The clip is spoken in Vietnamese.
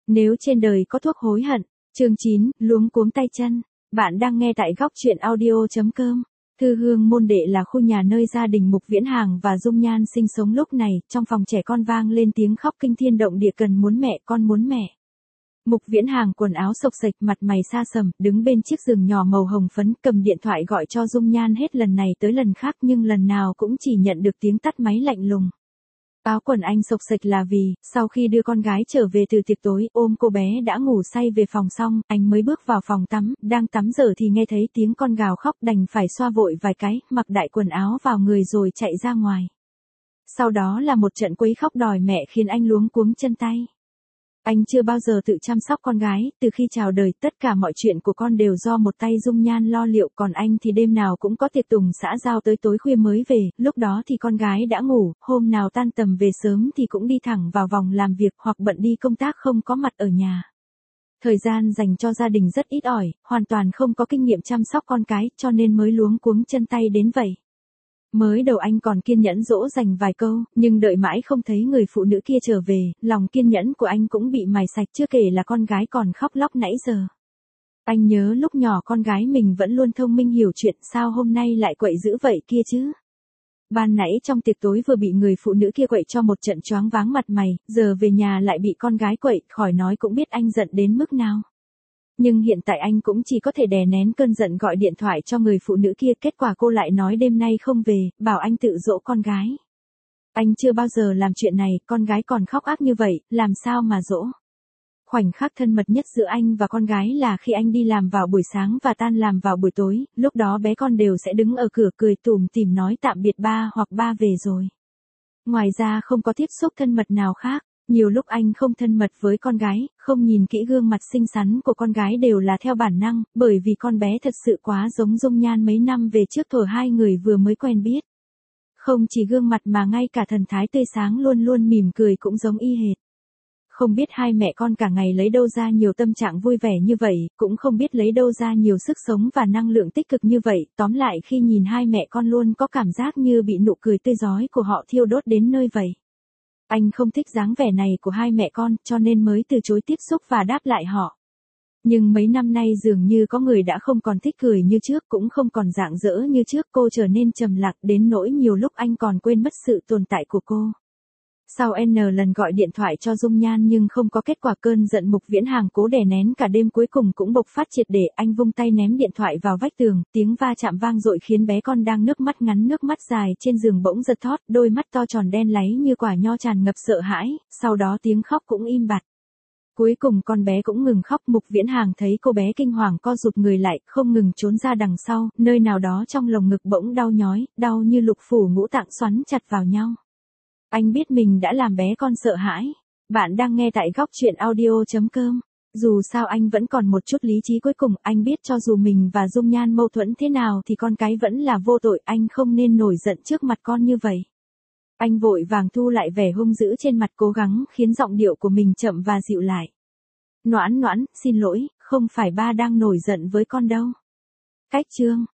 Nếu trên đời có thuốc hối hận, chương 9, luống cuống tay chân. Bạn đang nghe tại góc truyện audio.com. Thư Hương Môn Đệ là khu nhà nơi gia đình Mục Viễn Hàng và Dung Nhan sinh sống lúc này, trong phòng trẻ con vang lên tiếng khóc kinh thiên động địa cần muốn mẹ, con muốn mẹ. Mục Viễn Hàng quần áo xộc xệch, mặt mày xa sầm, đứng bên chiếc giường nhỏ màu hồng phấn, cầm điện thoại gọi cho Dung Nhan hết lần này tới lần khác nhưng lần nào cũng chỉ nhận được tiếng tắt máy lạnh lùng. Áo quần anh xộc xệch là vì, sau khi đưa con gái trở về từ tiệc tối, ôm cô bé đã ngủ say về phòng xong, anh mới bước vào phòng tắm, đang tắm giờ thì nghe thấy tiếng con gào khóc đành phải xoa vội vài cái, mặc đại quần áo vào người rồi chạy ra ngoài. Sau đó là một trận quấy khóc đòi mẹ khiến anh luống cuống chân tay. Anh chưa bao giờ tự chăm sóc con gái, từ khi chào đời tất cả mọi chuyện của con đều do một tay Dung Nhan lo liệu, còn anh thì đêm nào cũng có tiệc tùng xã giao tới tối khuya mới về, lúc đó thì con gái đã ngủ, hôm nào tan tầm về sớm thì cũng đi thẳng vào vòng làm việc hoặc bận đi công tác không có mặt ở nhà. Thời gian dành cho gia đình rất ít ỏi, hoàn toàn không có kinh nghiệm chăm sóc con cái cho nên mới luống cuống chân tay đến vậy. Mới đầu anh còn kiên nhẫn dỗ dành vài câu, nhưng đợi mãi không thấy người phụ nữ kia trở về, lòng kiên nhẫn của anh cũng bị mài sạch, chưa kể là con gái còn khóc lóc nãy giờ. Anh nhớ lúc nhỏ con gái mình vẫn luôn thông minh hiểu chuyện, sao hôm nay lại quậy dữ vậy kia chứ. Ban nãy trong tiệc tối vừa bị người phụ nữ kia quậy cho một trận choáng váng mặt mày, giờ về nhà lại bị con gái quậy, khỏi nói cũng biết anh giận đến mức nào. Nhưng hiện tại anh cũng chỉ có thể đè nén cơn giận gọi điện thoại cho người phụ nữ kia, kết quả cô lại nói đêm nay không về, bảo anh tự dỗ con gái. Anh chưa bao giờ làm chuyện này, con gái còn khóc ác như vậy, làm sao mà dỗ. Khoảnh khắc thân mật nhất giữa anh và con gái là khi anh đi làm vào buổi sáng và tan làm vào buổi tối, lúc đó bé con đều sẽ đứng ở cửa cười tủm tỉm nói tạm biệt ba hoặc ba về rồi. Ngoài ra không có tiếp xúc thân mật nào khác. Nhiều lúc anh không thân mật với con gái, không nhìn kỹ gương mặt xinh xắn của con gái đều là theo bản năng, bởi vì con bé thật sự quá giống Dung Nhan mấy năm về trước thuở hai người vừa mới quen biết. Không chỉ gương mặt mà ngay cả thần thái tươi sáng luôn luôn mỉm cười cũng giống y hệt. Không biết hai mẹ con cả ngày lấy đâu ra nhiều tâm trạng vui vẻ như vậy, cũng không biết lấy đâu ra nhiều sức sống và năng lượng tích cực như vậy, tóm lại khi nhìn hai mẹ con luôn có cảm giác như bị nụ cười tươi rói của họ thiêu đốt đến nơi vậy. Anh không thích dáng vẻ này của hai mẹ con, cho nên mới từ chối tiếp xúc và đáp lại họ. Nhưng mấy năm nay dường như có người đã không còn thích cười như trước, cũng không còn rạng rỡ như trước, cô trở nên trầm lặng đến nỗi nhiều lúc anh còn quên mất sự tồn tại của cô. Sau N lần gọi điện thoại cho Dung Nhan nhưng không có kết quả, cơn giận Mục Viễn Hàng cố đè nén cả đêm cuối cùng cũng bộc phát triệt để, anh vung tay ném điện thoại vào vách tường, tiếng va chạm vang dội khiến bé con đang nước mắt ngắn nước mắt dài trên giường bỗng giật thót, đôi mắt to tròn đen láy như quả nho tràn ngập sợ hãi, sau đó tiếng khóc cũng im bặt. Cuối cùng con bé cũng ngừng khóc, Mục Viễn Hàng thấy cô bé kinh hoàng co rụt người lại, không ngừng trốn ra đằng sau, nơi nào đó trong lồng ngực bỗng đau nhói, đau như lục phủ ngũ tạng xoắn chặt vào nhau. Anh biết mình đã làm bé con sợ hãi. Bạn đang nghe tại góc truyện audio.com. Dù sao anh vẫn còn một chút lý trí cuối cùng, anh biết cho dù mình và Dung Nhan mâu thuẫn thế nào thì con cái vẫn là vô tội, anh không nên nổi giận trước mặt con như vậy. Anh vội vàng thu lại vẻ hung dữ trên mặt, cố gắng khiến giọng điệu của mình chậm và dịu lại. Noãn noãn, xin lỗi, không phải ba đang nổi giận với con đâu. Cách chương.